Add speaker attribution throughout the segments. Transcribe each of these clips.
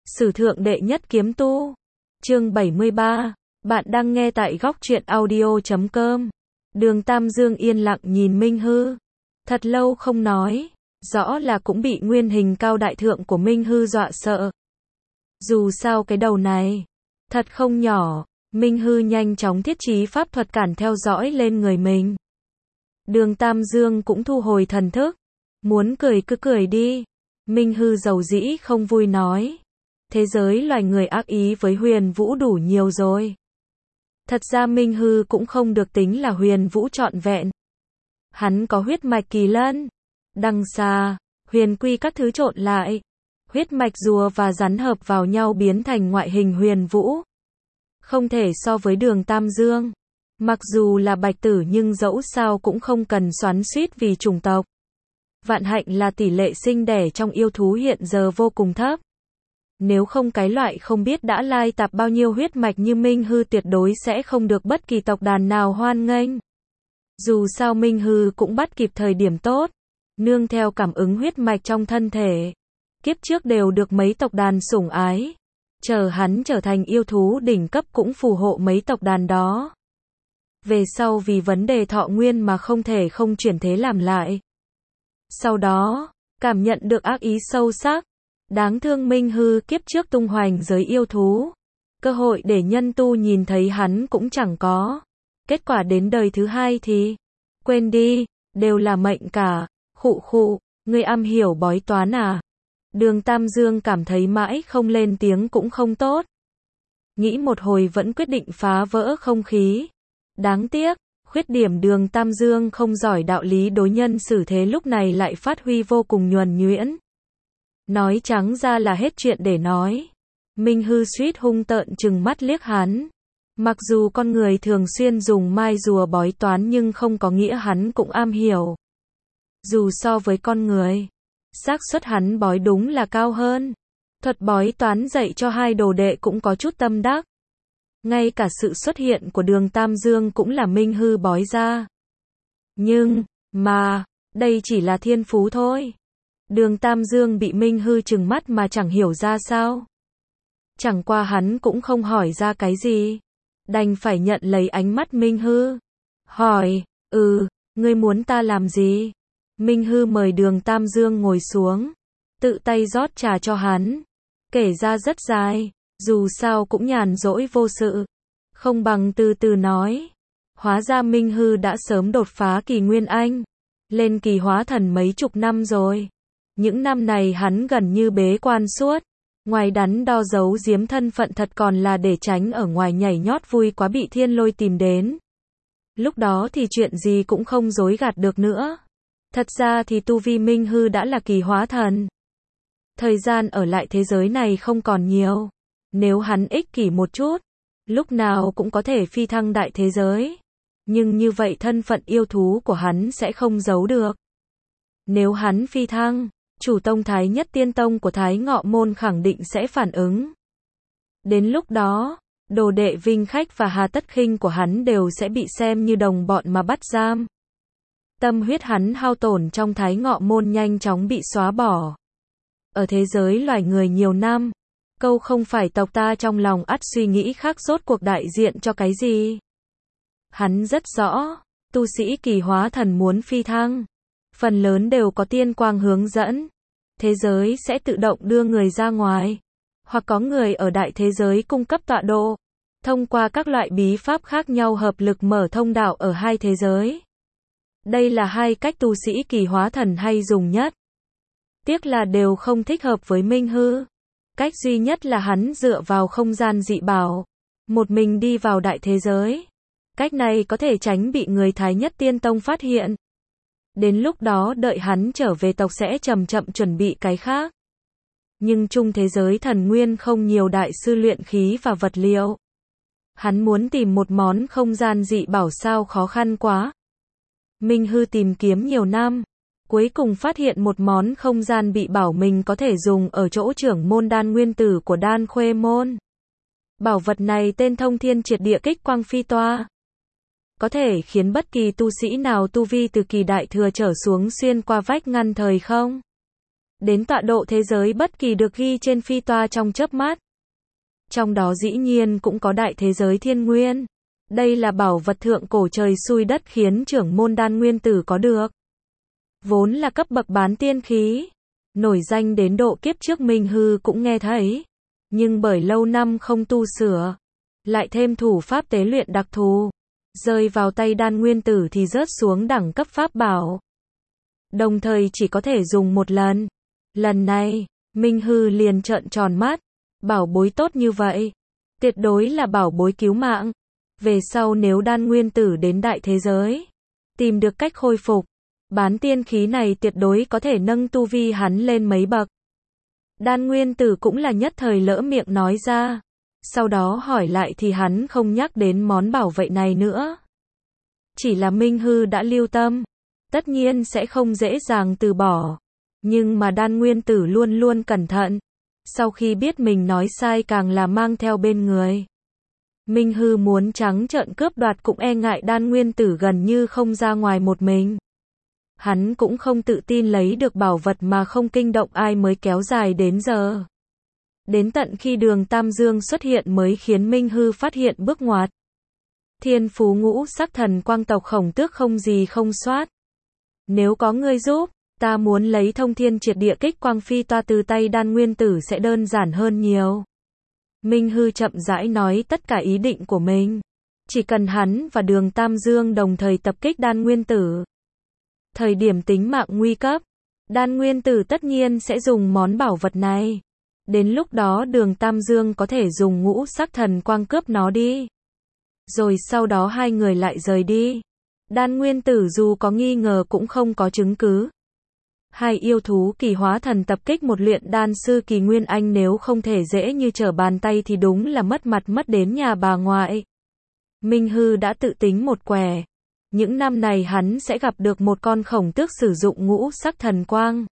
Speaker 1: Sử thượng đệ nhất kiếm tu. Chương 73. Bạn đang nghe tại góc truyện audio.com. Đường Tam Dương yên lặng nhìn Minh Hư. Thật lâu không nói, rõ là cũng bị nguyên hình cao đại thượng của Minh Hư dọa sợ. Dù sao cái đầu này, thật không nhỏ, Minh Hư nhanh chóng thiết trí pháp thuật cản theo dõi lên người mình. Đường Tam Dương cũng thu hồi thần thức. Muốn cười cứ cười đi. Minh Hư dầu dĩ không vui nói. Thế giới loài người ác ý với Huyền Vũ đủ nhiều rồi. Thật ra Minh Hư cũng không được tính là Huyền Vũ trọn vẹn. Hắn có huyết mạch kỳ lân, đằng xà, huyền quy các thứ trộn lại. Huyết mạch rùa và rắn hợp vào nhau biến thành ngoại hình Huyền Vũ. Không thể so với Đường Tam Dương. Mặc dù là bạch tử nhưng dẫu sao cũng không cần xoắn xuýt vì chủng tộc. Vạn hạnh là tỷ lệ sinh đẻ trong yêu thú hiện giờ vô cùng thấp. Nếu không cái loại không biết đã lai tạp bao nhiêu huyết mạch như Minh Hư tuyệt đối sẽ không được bất kỳ tộc đàn nào hoan nghênh. Dù sao Minh Hư cũng bắt kịp thời điểm tốt, nương theo cảm ứng huyết mạch trong thân thể. Kiếp trước đều được mấy tộc đàn sủng ái. Chờ hắn trở thành yêu thú đỉnh cấp cũng phù hộ mấy tộc đàn đó. Về sau vì vấn đề thọ nguyên mà không thể không chuyển thế làm lại. Sau đó, cảm nhận được ác ý sâu sắc. Đáng thương Minh Hư kiếp trước tung hoành giới yêu thú. Cơ hội để nhân tu nhìn thấy hắn cũng chẳng có. Kết quả đến đời thứ hai thì, quên đi, đều là mệnh cả. Khụ khụ, ngươi am hiểu bói toán à? Đường Tam Dương cảm thấy mãi không lên tiếng cũng không tốt. Nghĩ một hồi vẫn quyết định phá vỡ không khí. Đáng tiếc, khuyết điểm Đường Tam Dương không giỏi đạo lý đối nhân xử thế lúc này lại phát huy vô cùng nhuần nhuyễn. Nói trắng ra là hết chuyện để nói. Minh Hư suýt hung tợn trừng mắt liếc hắn. Mặc dù con người thường xuyên dùng mai rùa bói toán nhưng không có nghĩa hắn cũng am hiểu. Dù so với con người, xác suất hắn bói đúng là cao hơn. Thuật bói toán dạy cho hai đồ đệ cũng có chút tâm đắc. Ngay cả sự xuất hiện của Đường Tam Dương cũng là Minh Hư bói ra. Nhưng, mà, đây chỉ là thiên phú thôi. Đường Tam Dương bị Minh Hư trừng mắt mà chẳng hiểu ra sao. Chẳng qua hắn cũng không hỏi ra cái gì. Đành phải nhận lấy ánh mắt Minh Hư. Hỏi, ngươi muốn ta làm gì? Minh Hư mời Đường Tam Dương ngồi xuống. Tự tay rót trà cho hắn. Kể ra rất dài. Dù sao cũng nhàn rỗi vô sự. Không bằng từ từ nói. Hóa ra Minh Hư đã sớm đột phá kỳ Nguyên Anh. Lên kỳ hóa thần mấy chục năm rồi. Những năm này hắn gần như bế quan suốt. Ngoài đắn đo giấu giếm thân phận thật còn là để tránh ở ngoài nhảy nhót vui quá bị thiên lôi tìm đến. Lúc đó thì chuyện gì cũng không dối gạt được nữa. Thật ra thì tu vi Minh Hư đã là kỳ hóa thần. Thời gian ở lại thế giới này không còn nhiều. Nếu hắn ích kỷ một chút, lúc nào cũng có thể phi thăng đại thế giới. Nhưng như vậy thân phận yêu thú của hắn sẽ không giấu được. Nếu hắn phi thăng, chủ tông Thái Nhất Tiên Tông của Thái Ngọ Môn khẳng định sẽ phản ứng. Đến lúc đó, đồ đệ Vinh Khách và Hà Tất Khinh của hắn đều sẽ bị xem như đồng bọn mà bắt giam. Tâm huyết hắn hao tổn trong Thái Ngọ Môn nhanh chóng bị xóa bỏ. Ở thế giới loài người nhiều năm, câu không phải tộc ta trong lòng ắt suy nghĩ khác rốt cuộc đại diện cho cái gì. Hắn rất rõ, tu sĩ kỳ hóa thần muốn phi thăng. Phần lớn đều có tiên quang hướng dẫn. Thế giới sẽ tự động đưa người ra ngoài. Hoặc có người ở đại thế giới cung cấp tọa độ. Thông qua các loại bí pháp khác nhau hợp lực mở thông đạo ở hai thế giới. Đây là hai cách tu sĩ kỳ hóa thần hay dùng nhất. Tiếc là đều không thích hợp với Minh Hư. Cách duy nhất là hắn dựa vào không gian dị bảo. Một mình đi vào đại thế giới. Cách này có thể tránh bị người Thái Nhất Tiên Tông phát hiện. Đến lúc đó đợi hắn trở về tộc sẽ chậm chậm chuẩn bị cái khác. Nhưng chung thế giới thần nguyên không nhiều đại sư luyện khí và vật liệu. Hắn muốn tìm một món không gian dị bảo sao khó khăn quá. Minh Hư tìm kiếm nhiều năm. Cuối cùng phát hiện một món không gian bị bảo mình có thể dùng ở chỗ trưởng môn đan nguyên tử của đan khuê môn. Bảo vật này tên Thông Thiên Triệt Địa Kích Quang Phi Toa. Có thể khiến bất kỳ tu sĩ nào tu vi từ kỳ đại thừa trở xuống xuyên qua vách ngăn thời không. đến tọa độ thế giới bất kỳ được ghi trên phi toa trong chớp mắt. Trong đó dĩ nhiên cũng có đại thế giới thiên nguyên. Đây là bảo vật thượng cổ trời xui đất khiến trưởng môn Đan Nguyên Tử có được. Vốn là cấp bậc bán tiên khí. Nổi danh đến độ kiếp trước Minh Hư cũng nghe thấy. Nhưng bởi lâu năm không tu sửa. Lại thêm thủ pháp tế luyện đặc thù. Rơi vào tay Đan Nguyên Tử thì rớt xuống đẳng cấp pháp bảo. Đồng thời chỉ có thể dùng một lần. Lần này, Minh Hư liền trợn tròn mắt. Bảo bối tốt như vậy. Tuyệt đối là bảo bối cứu mạng. Về sau nếu Đan Nguyên Tử đến đại thế giới. Tìm được cách khôi phục. Bán tiên khí này tuyệt đối có thể nâng tu vi hắn lên mấy bậc. Đan Nguyên Tử cũng là nhất thời lỡ miệng nói ra. Sau đó hỏi lại thì hắn không nhắc đến món bảo vệ này nữa. Chỉ là Minh Hư đã lưu tâm. Tất nhiên sẽ không dễ dàng từ bỏ. Nhưng mà Đan Nguyên Tử luôn luôn cẩn thận. Sau khi biết mình nói sai càng là mang theo bên người. Minh Hư muốn trắng trợn cướp đoạt cũng e ngại Đan Nguyên Tử gần như không ra ngoài một mình. Hắn cũng không tự tin lấy được bảo vật mà không kinh động ai mới kéo dài đến giờ. Đến tận khi Đường Tam Dương xuất hiện mới khiến Minh Hư phát hiện bước ngoặt. Thiên phú ngũ sắc thần quang tộc Khổng Tước không gì không soát. Nếu có ngươi giúp, ta muốn lấy thông thiên triệt địa kích quang phi toa từ tay Đan Nguyên Tử sẽ đơn giản hơn nhiều. Minh Hư chậm rãi nói tất cả ý định của mình. Chỉ cần hắn và Đường Tam Dương đồng thời tập kích Đan Nguyên Tử. Thời điểm tính mạng nguy cấp, Đan Nguyên Tử tất nhiên sẽ dùng món bảo vật này. Đến lúc đó Đường Tam Dương có thể dùng ngũ sắc thần quang cướp nó đi. Rồi sau đó hai người lại rời đi. Đan Nguyên Tử dù có nghi ngờ cũng không có chứng cứ. Hai yêu thú kỳ hóa thần tập kích một luyện đan sư kỳ nguyên anh nếu không thể dễ như trở bàn tay thì đúng là mất mặt mất đến nhà bà ngoại. Minh Hư đã tự tính một quẻ. Những năm này hắn sẽ gặp được một con khổng tước sử dụng ngũ sắc thần quang.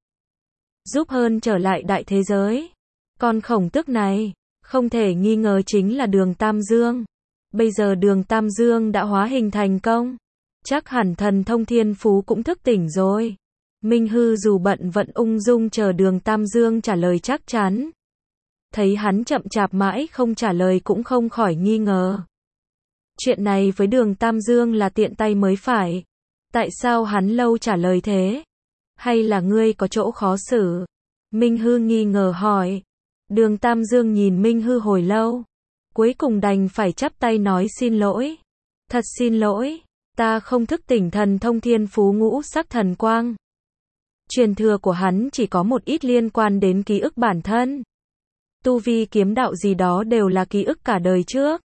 Speaker 1: Giúp hơn trở lại đại thế giới. Con khổng tước này, không thể nghi ngờ chính là Đường Tam Dương. Bây giờ Đường Tam Dương đã hóa hình thành công. Chắc hẳn thần thông thiên phú cũng thức tỉnh rồi. Minh Hư dù bận vẫn ung dung chờ Đường Tam Dương trả lời chắc chắn. Thấy hắn chậm chạp mãi không trả lời cũng không khỏi nghi ngờ. Chuyện này với Đường Tam Dương là tiện tay mới phải. Tại sao hắn lâu trả lời thế? Hay là ngươi có chỗ khó xử? Minh Hư nghi ngờ hỏi. Đường Tam Dương nhìn Minh Hư hồi lâu. Cuối cùng đành phải chắp tay nói xin lỗi. Thật xin lỗi, ta không thức tỉnh thần thông thiên phú ngũ sắc thần quang. Truyền thừa của hắn chỉ có một ít liên quan đến ký ức bản thân. Tu vi kiếm đạo gì đó đều là ký ức cả đời trước.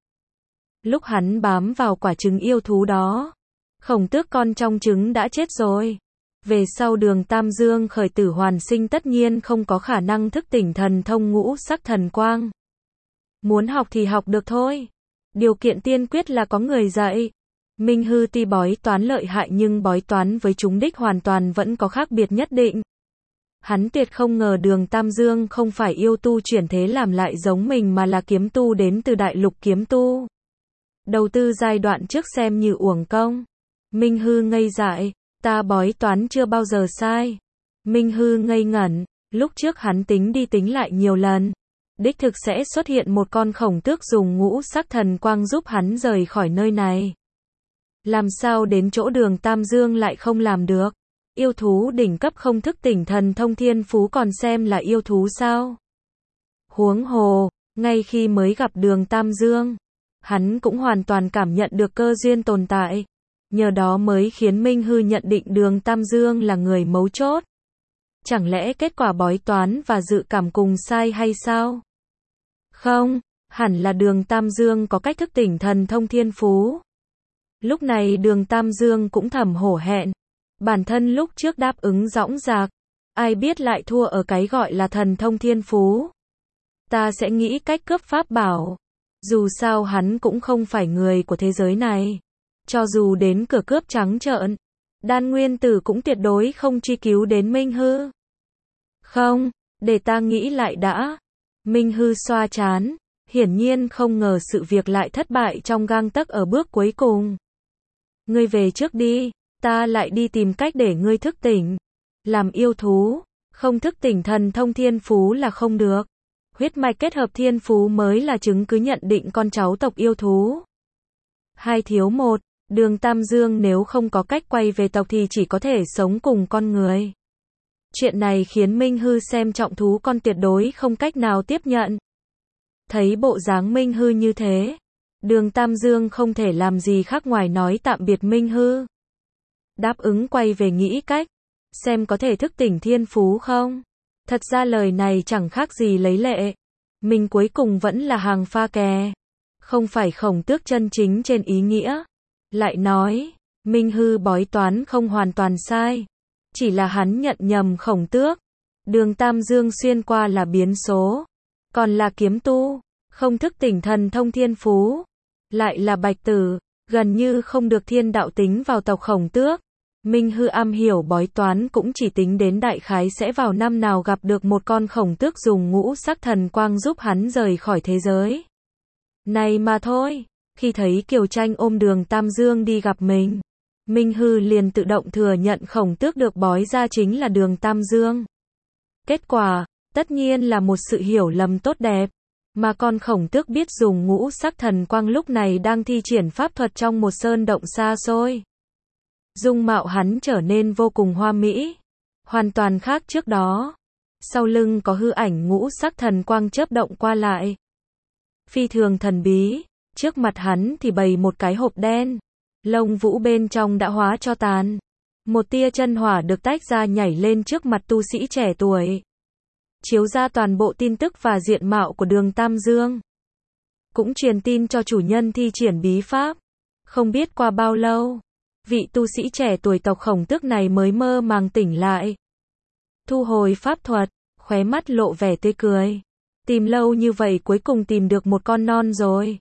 Speaker 1: Lúc hắn bám vào quả trứng yêu thú đó, Khổng Tước con trong trứng đã chết rồi. Về sau Đường Tam Dương khởi tử hoàn sinh tất nhiên không có khả năng thức tỉnh thần thông ngũ sắc thần quang. Muốn học thì học được thôi. Điều kiện tiên quyết là có người dạy. Minh Hư tuy bói toán lợi hại nhưng bói toán với chúng đích hoàn toàn vẫn có khác biệt nhất định. Hắn tuyệt không ngờ Đường Tam Dương không phải yêu tu chuyển thế làm lại giống mình mà là kiếm tu đến từ đại lục kiếm tu. Đầu tư giai đoạn trước xem như uổng công. Minh Hư ngây dại, ta bói toán chưa bao giờ sai. Minh Hư ngây ngẩn, lúc trước hắn tính đi tính lại nhiều lần. Đích thực sẽ xuất hiện một con khổng tước dùng ngũ sắc thần quang giúp hắn rời khỏi nơi này. Làm sao đến chỗ Đường Tam Dương lại không làm được? Yêu thú đỉnh cấp không thức tỉnh thần thông thiên phú còn xem là yêu thú sao? Huống hồ, ngay khi mới gặp Đường Tam Dương, hắn cũng hoàn toàn cảm nhận được cơ duyên tồn tại. Nhờ đó mới khiến Minh Hư nhận định Đường Tam Dương là người mấu chốt. Chẳng lẽ kết quả bói toán và dự cảm cùng sai hay sao? Không, hẳn là Đường Tam Dương có cách thức tỉnh thần thông thiên phú. Lúc này Đường Tam Dương cũng thầm hổ hẹn. Bản thân lúc trước đáp ứng dõng dạc, ai biết lại thua ở cái gọi là thần thông thiên phú. Ta sẽ nghĩ cách cướp pháp bảo. Dù sao hắn cũng không phải người của thế giới này. Cho dù đến cửa cướp trắng trợn, Đan Nguyên Tử cũng tuyệt đối không truy cứu đến Minh Hư. Không, để ta nghĩ lại đã. Minh Hư xoa trán, hiển nhiên không ngờ sự việc lại thất bại trong gang tấc ở bước cuối cùng. Ngươi về trước đi, ta lại đi tìm cách để ngươi thức tỉnh. Làm yêu thú, Không thức tỉnh thần thông thiên phú là không được. Huyết mạch kết hợp thiên phú mới là chứng cứ nhận định con cháu tộc yêu thú. 2 thiếu 1, Đường Tam Dương nếu không có cách quay về tộc thì chỉ có thể sống cùng con người. Chuyện này khiến Minh Hư xem trọng thú con tuyệt đối không cách nào tiếp nhận. Thấy bộ dáng Minh Hư như thế, Đường Tam Dương không thể làm gì khác ngoài nói tạm biệt Minh Hư. Đáp ứng quay về nghĩ cách, xem có thể thức tỉnh thiên phú không. Thật ra lời này chẳng khác gì lấy lệ. Mình cuối cùng vẫn là hàng pha kè. Không phải Khổng Tước chân chính trên ý nghĩa. Lại nói, Minh Hư bói toán không hoàn toàn sai. Chỉ là hắn nhận nhầm Khổng Tước. Đường Tam Dương xuyên qua là biến số. Còn là kiếm tu, không thức tỉnh thần thông thiên phú. Lại là bạch tử, gần như không được thiên đạo tính vào tộc Khổng Tước. Minh Hư am hiểu bói toán cũng chỉ tính đến đại khái sẽ vào năm nào gặp được một con Khổng Tước dùng ngũ sắc thần quang giúp hắn rời khỏi thế giới này mà thôi. Khi thấy Kiều Tranh ôm Đường Tam Dương đi gặp mình, Minh Hư liền tự động thừa nhận Khổng Tước được bói ra chính là Đường Tam Dương. Kết quả, tất nhiên là một sự hiểu lầm tốt đẹp. Mà con Khổng Tước biết dùng ngũ sắc thần quang lúc này đang thi triển pháp thuật trong một sơn động xa xôi. Dung mạo hắn trở nên vô cùng hoa mỹ, hoàn toàn khác trước đó. Sau lưng có hư ảnh ngũ sắc thần quang chớp động qua lại, phi thường thần bí. Trước mặt hắn thì bày một cái hộp đen, lông vũ bên trong đã hóa cho tàn. Một tia chân hỏa được tách ra nhảy lên trước mặt tu sĩ trẻ tuổi, chiếu ra toàn bộ tin tức và diện mạo của Đường Tam Dương. Cũng truyền tin cho chủ nhân thi triển bí pháp. Không biết qua bao lâu, vị tu sĩ trẻ tuổi tộc Khổng Tước này mới mơ màng tỉnh lại. Thu hồi pháp thuật, khóe mắt lộ vẻ tươi cười. Tìm lâu như vậy cuối cùng tìm được một con non rồi.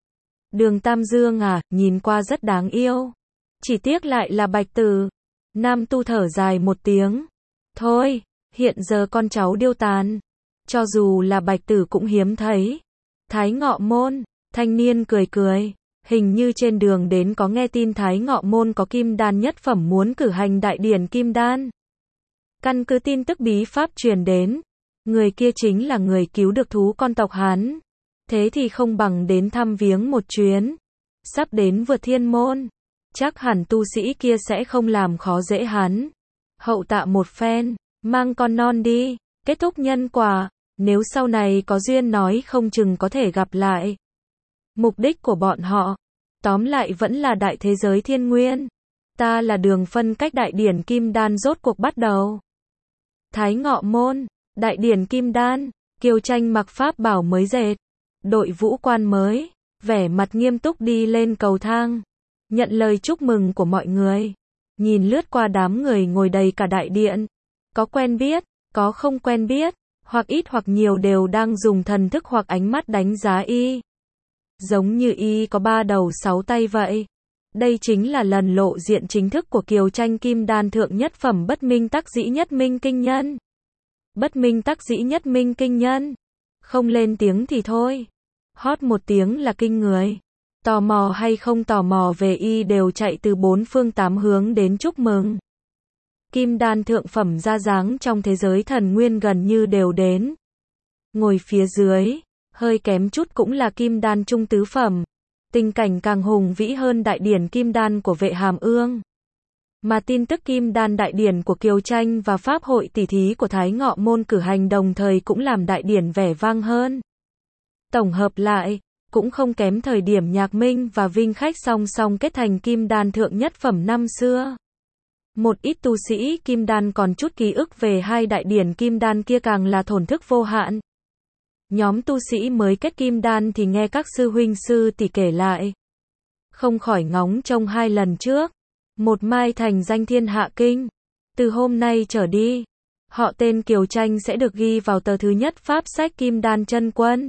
Speaker 1: Đường Tam Dương à, nhìn qua rất đáng yêu. Chỉ tiếc lại là bạch tử. Nam tu thở dài một tiếng. Thôi, hiện giờ con cháu điêu tàn. Cho dù là bạch tử cũng hiếm thấy. Thái Ngọ Môn, thanh niên cười cười. Hình như trên đường đến có nghe tin Thái Ngọ Môn có kim đan nhất phẩm muốn cử hành đại điển kim đan. Căn cứ tin tức bí pháp truyền đến, người kia chính là người cứu được thú con tộc hắn. Thế thì không bằng đến thăm viếng một chuyến. Sắp đến vượt thiên môn, chắc hẳn tu sĩ kia sẽ không làm khó dễ hắn. Hậu tạ một phen, mang con non đi, kết thúc nhân quả. Nếu sau này có duyên nói không chừng có thể gặp lại. Mục đích của bọn họ, tóm lại vẫn là đại thế giới thiên nguyên. Ta là Đường phân cách đại điển kim đan rốt cuộc bắt đầu. Thái Ngọ Môn, đại điển kim đan, Kiều Tranh mặc pháp bảo mới dệt, đội vũ quan mới, vẻ mặt nghiêm túc đi lên cầu thang, nhận lời chúc mừng của mọi người. Nhìn lướt qua đám người ngồi đầy cả đại điện, có quen biết, có không quen biết, hoặc ít hoặc nhiều đều đang dùng thần thức hoặc ánh mắt đánh giá y. Giống như y có 3 đầu 6 tay vậy. Đây chính là lần lộ diện chính thức của Kiều Tranh kim đan thượng nhất phẩm bất minh tắc dĩ nhất minh kinh nhân. Bất minh tắc dĩ nhất minh kinh nhân. Không lên tiếng thì thôi. Hót một tiếng là kinh người. Tò mò hay không tò mò về y đều chạy từ 4 phương 8 hướng đến chúc mừng. Kim đan thượng phẩm ra dáng trong thế giới thần nguyên gần như đều đến. Ngồi phía dưới, hơi kém chút cũng là kim đan trung tứ phẩm. Tình cảnh càng hùng vĩ hơn đại điển kim đan của Vệ Hàm Ương. Mà tin tức kim đan đại điển của Kiều Tranh và pháp hội tỷ thí của Thái Ngọ Môn cử hành đồng thời cũng làm đại điển vẻ vang hơn. Tổng hợp lại, cũng không kém thời điểm Nhạc Minh và Vinh Khách song song kết thành kim đan thượng nhất phẩm năm xưa. Một ít tu sĩ kim đan còn chút ký ức về hai đại điển kim đan kia càng là thổn thức vô hạn. Nhóm tu sĩ mới kết kim đan thì nghe các sư huynh sư tỷ kể lại, không khỏi ngóng trông 2 lần trước. Một mai thành danh thiên hạ kinh. Từ hôm nay trở đi, họ tên Kiều Tranh sẽ được ghi vào tờ thứ nhất pháp sách kim đan chân quân.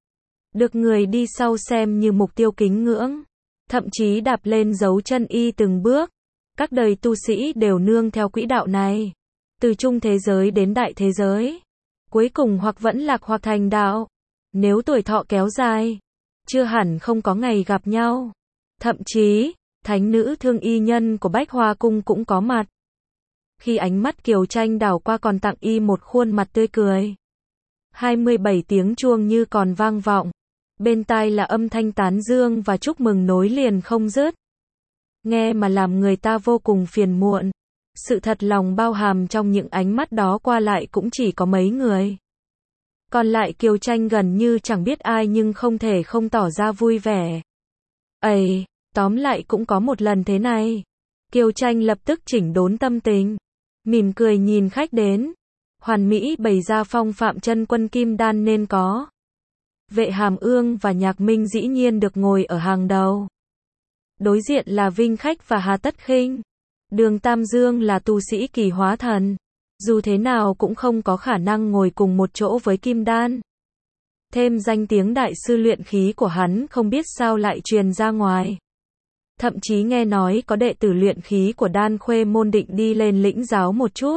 Speaker 1: Được người đi sau xem như mục tiêu kính ngưỡng. Thậm chí đạp lên dấu chân y từng bước. Các đời tu sĩ đều nương theo quỹ đạo này. Từ trung thế giới đến đại thế giới. Cuối cùng hoặc vẫn lạc hoặc thành đạo. Nếu tuổi thọ kéo dài, chưa hẳn không có ngày gặp nhau. Thậm chí, thánh nữ Thương Y Nhân của Bách Hoa Cung cũng có mặt. Khi ánh mắt Kiều Tranh đảo qua còn tặng y một khuôn mặt tươi cười. 27 tiếng chuông như còn vang vọng. Bên tai là âm thanh tán dương và chúc mừng nối liền không dứt. Nghe mà làm người ta vô cùng phiền muộn. Sự thật lòng bao hàm trong những ánh mắt đó qua lại cũng chỉ có mấy người. Còn lại Kiều Tranh gần như chẳng biết ai nhưng không thể không tỏ ra vui vẻ. Ây, tóm lại cũng có một lần thế này. Kiều Tranh lập tức chỉnh đốn tâm tình. Mỉm cười nhìn khách đến. Hoàn mỹ bày ra phong phạm chân quân kim đan nên có. Vệ Hàm Ương và Nhạc Minh dĩ nhiên được ngồi ở hàng đầu. Đối diện là Vinh Khách và Hà Tất Khinh. Đường Tam Dương là tu sĩ kỳ hóa thần. Dù thế nào cũng không có khả năng ngồi cùng một chỗ với kim đan. Thêm danh tiếng đại sư luyện khí của hắn không biết sao lại truyền ra ngoài. Thậm chí nghe nói có đệ tử luyện khí của Đan Khuê môn định đi lên lĩnh giáo một chút.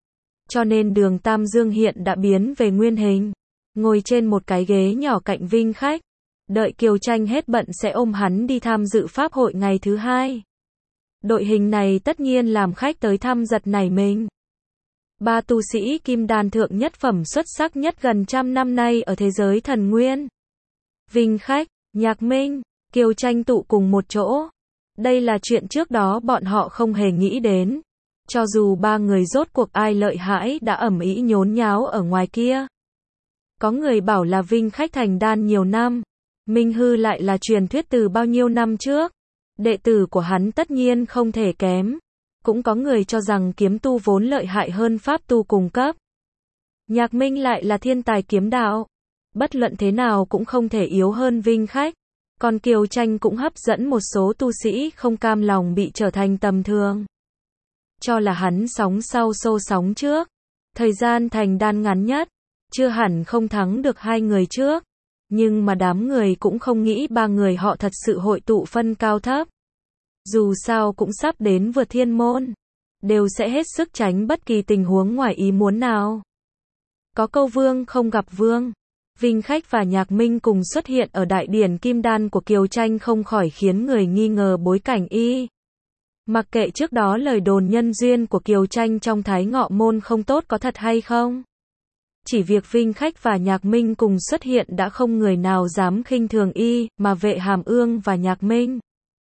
Speaker 1: Cho nên Đường Tam Dương hiện đã biến về nguyên hình. Ngồi trên một cái ghế nhỏ cạnh Vinh Khách. Đợi Kiều Tranh hết bận sẽ ôm hắn đi tham dự pháp hội ngày thứ hai. Đội hình này tất nhiên làm khách tới thăm giật nảy mình. Ba tu sĩ kim đan thượng nhất phẩm xuất sắc nhất gần trăm năm nay ở thế giới thần nguyên. Vinh Khách, Nhạc Minh, Kiều Tranh tụ cùng một chỗ. Đây là chuyện trước đó bọn họ không hề nghĩ đến. Cho dù ba người rốt cuộc ai lợi hại đã ầm ĩ nhốn nháo ở ngoài kia. Có người bảo là Vinh Khách thành đan nhiều năm. Minh Hư lại là truyền thuyết từ bao nhiêu năm trước. Đệ tử của hắn tất nhiên không thể kém. Cũng có người cho rằng kiếm tu vốn lợi hại hơn pháp tu cùng cấp. Nhạc Minh lại là thiên tài kiếm đạo. Bất luận thế nào cũng không thể yếu hơn Vinh Khách. Còn Kiều Tranh cũng hấp dẫn một số tu sĩ không cam lòng bị trở thành tầm thường. Cho là hắn sóng sau xô sóng trước. Thời gian thành đan ngắn nhất. Chưa hẳn không thắng được hai người trước. Nhưng mà đám người cũng không nghĩ ba người họ thật sự hội tụ phân cao thấp. Dù sao cũng sắp đến vượt thiên môn. Đều sẽ hết sức tránh bất kỳ tình huống ngoài ý muốn nào. Có câu vương không gặp vương. Vinh Khách và Nhạc Minh cùng xuất hiện ở đại điển kim đan của Kiều Tranh không khỏi khiến người nghi ngờ bối cảnh y. Mặc kệ trước đó lời đồn nhân duyên của Kiều Tranh trong Thái Ngọ môn không tốt có thật hay không. Chỉ việc Vinh Khách và Nhạc Minh cùng xuất hiện đã không người nào dám khinh thường y, mà Vệ Hàm Ương và Nhạc Minh.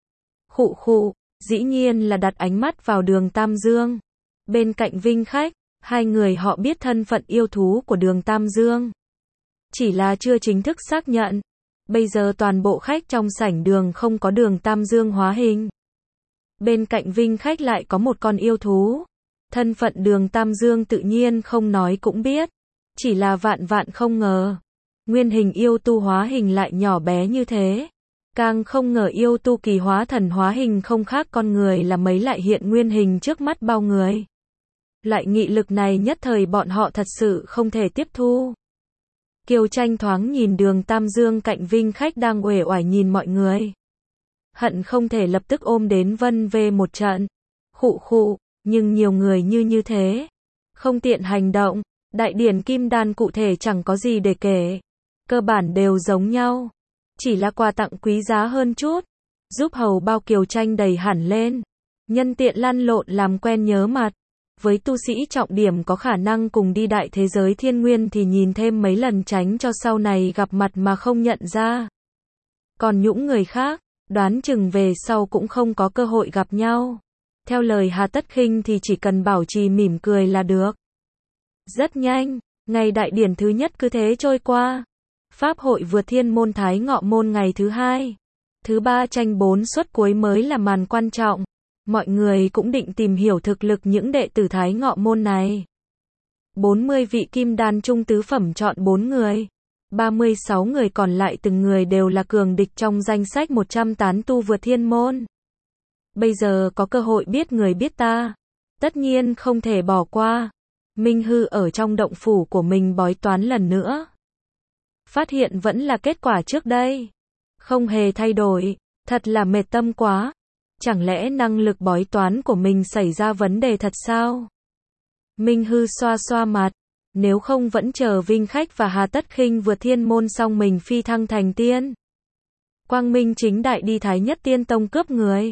Speaker 1: Khụ khụ, dĩ nhiên là đặt ánh mắt vào Đường Tam Dương. Bên cạnh Vinh Khách, hai người họ biết thân phận yêu thú của Đường Tam Dương. Chỉ là chưa chính thức xác nhận. Bây giờ toàn bộ khách trong sảnh đường không có Đường Tam Dương hóa hình. Bên cạnh Vinh Khách lại có một con yêu thú. Thân phận Đường Tam Dương tự nhiên không nói cũng biết. Chỉ là vạn vạn không ngờ. Nguyên hình yêu tu hóa hình lại nhỏ bé như thế. Càng không ngờ yêu tu kỳ hóa thần hóa hình không khác con người là mấy lại hiện nguyên hình trước mắt bao người. Loại nghị lực này nhất thời bọn họ thật sự không thể tiếp thu. Kiều Tranh thoáng nhìn Đường Tam Dương cạnh Vinh Khách đang uể oải nhìn mọi người. Hận không thể lập tức ôm đến vân về một trận. Khụ khụ, nhưng nhiều người như thế. Không tiện hành động. Đại điển kim đan cụ thể chẳng có gì để kể. Cơ bản đều giống nhau. Chỉ là quà tặng quý giá hơn chút. Giúp hầu bao Kiều Tranh đầy hẳn lên. Nhân tiện lăn lộn làm quen nhớ mặt. Với tu sĩ trọng điểm có khả năng cùng đi đại thế giới thiên nguyên thì nhìn thêm mấy lần tránh cho sau này gặp mặt mà không nhận ra. Còn những người khác, đoán chừng về sau cũng không có cơ hội gặp nhau. Theo lời Hà Tất Khinh thì chỉ cần bảo trì mỉm cười là được. Rất nhanh, ngày đại điển thứ nhất cứ thế trôi qua. Pháp hội vượt thiên môn Thái Ngọ môn ngày thứ hai. Thứ ba tranh 4 suất cuối mới là màn quan trọng. Mọi người cũng định tìm hiểu thực lực những đệ tử Thái Ngọ môn này. 40 vị kim đan trung tứ phẩm chọn 4 người. 36 người còn lại từng người đều là cường địch trong danh sách 100 tán tu vượt thiên môn. Bây giờ có cơ hội biết người biết ta. Tất nhiên không thể bỏ qua. Minh Hư ở trong động phủ của mình bói toán lần nữa. Phát hiện vẫn là kết quả trước đây. Không hề thay đổi. Thật là mệt tâm quá. Chẳng lẽ năng lực bói toán của mình xảy ra vấn đề thật sao? Minh Hư xoa xoa mặt. Nếu không vẫn chờ Vinh Khách và Hà Tất Khinh vượt thiên môn xong mình phi thăng thành tiên. Quang minh chính đại đi Thái Nhất Tiên Tông cướp người.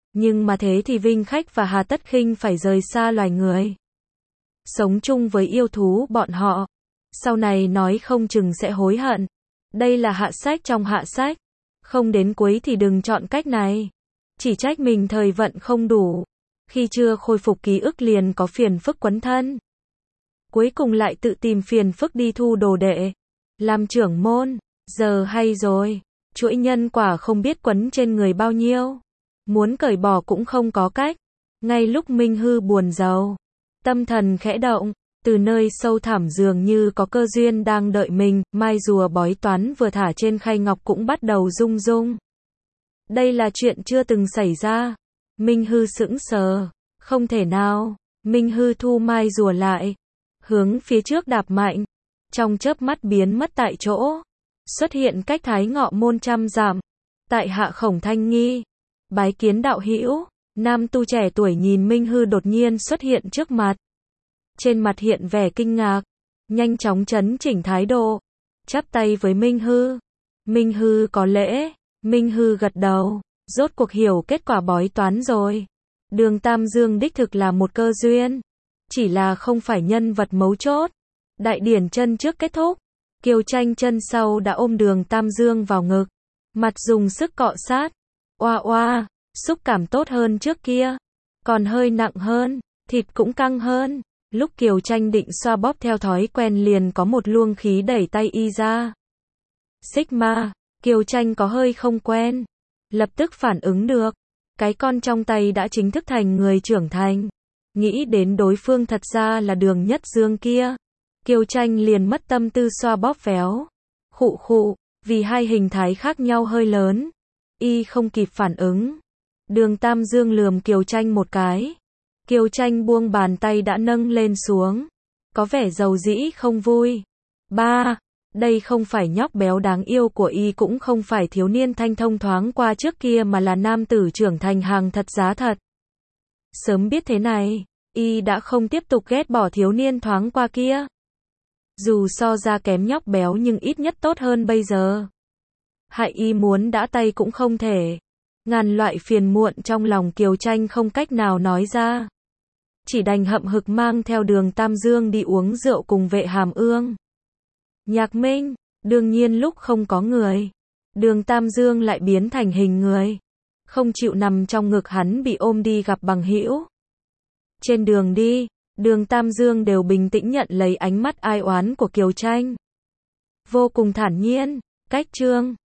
Speaker 1: Nhưng mà thế thì Vinh Khách và Hà Tất Khinh phải rời xa loài người. Sống chung với yêu thú bọn họ. Sau này nói không chừng sẽ hối hận. Đây là hạ sách trong hạ sách. Không đến cuối thì đừng chọn cách này. Chỉ trách mình thời vận không đủ. Khi chưa khôi phục ký ức liền có phiền phức quấn thân. Cuối cùng lại tự tìm phiền phức đi thu đồ đệ. Làm trưởng môn. Giờ hay rồi. Chuỗi nhân quả không biết quấn trên người bao nhiêu. Muốn cởi bỏ cũng không có cách. Ngay lúc Minh Hư buồn rầu, tâm thần khẽ động, từ nơi sâu thẳm dường như có cơ duyên đang đợi mình, mai rùa bói toán vừa thả trên khay ngọc cũng bắt đầu rung rung. Đây là chuyện chưa từng xảy ra. Minh Hư sững sờ, không thể nào. Minh Hư thu mai rùa lại, hướng phía trước đạp mạnh, trong chớp mắt biến mất tại chỗ, xuất hiện cách Thái Ngọ môn trăm dặm. Tại hạ Khổng Thanh Nghi, bái kiến đạo hữu. Nam tu trẻ tuổi nhìn Minh Hư đột nhiên xuất hiện trước mặt. Trên mặt hiện vẻ kinh ngạc, nhanh chóng chấn chỉnh thái độ, chắp tay với Minh Hư. Minh Hư có lễ. Minh Hư gật đầu, rốt cuộc hiểu kết quả bói toán rồi. Đường Tam Dương đích thực là một cơ duyên, chỉ là không phải nhân vật mấu chốt. Đại điển chân trước kết thúc, Kiều Tranh chân sau đã ôm Đường Tam Dương vào ngực, mặt dùng sức cọ sát. Oa oa, xúc cảm tốt hơn trước kia, còn hơi nặng hơn, thịt cũng căng hơn. Lúc Kiều Tranh định xoa bóp theo thói quen liền có một luồng khí đẩy tay y ra. Sigma, Kiều Tranh có hơi không quen, lập tức phản ứng được. Cái con trong tay đã chính thức thành người trưởng thành. Nghĩ đến đối phương thật ra là Đường Nhất Dương kia, Kiều Tranh liền mất tâm tư xoa bóp véo. Khụ khụ, vì hai hình thái khác nhau hơi lớn, y không kịp phản ứng. Đường Tam Dương lườm Kiều Tranh một cái. Kiều Tranh buông bàn tay đã nâng lên xuống, có vẻ dầu dĩ không vui. Ba, đây không phải nhóc béo đáng yêu của y, cũng không phải thiếu niên thanh thông thoáng qua trước kia, mà là nam tử trưởng thành hàng thật giá thật. Sớm biết thế này, y đã không tiếp tục ghét bỏ thiếu niên thoáng qua kia. Dù so ra kém nhóc béo nhưng ít nhất tốt hơn bây giờ. Hại y muốn đã tay cũng không thể. Ngàn loại phiền muộn trong lòng Kiều Tranh không cách nào nói ra. Chỉ đành hậm hực mang theo Đường Tam Dương đi uống rượu cùng Vệ Hàm Ương. Nhạc Minh, đương nhiên lúc không có người, Đường Tam Dương lại biến thành hình người, không chịu nằm trong ngực hắn, bị ôm đi gặp bằng hữu. Trên đường đi, Đường Tam Dương đều bình tĩnh nhận lấy ánh mắt ai oán của Kiều Tranh. Vô cùng thản nhiên, cách chương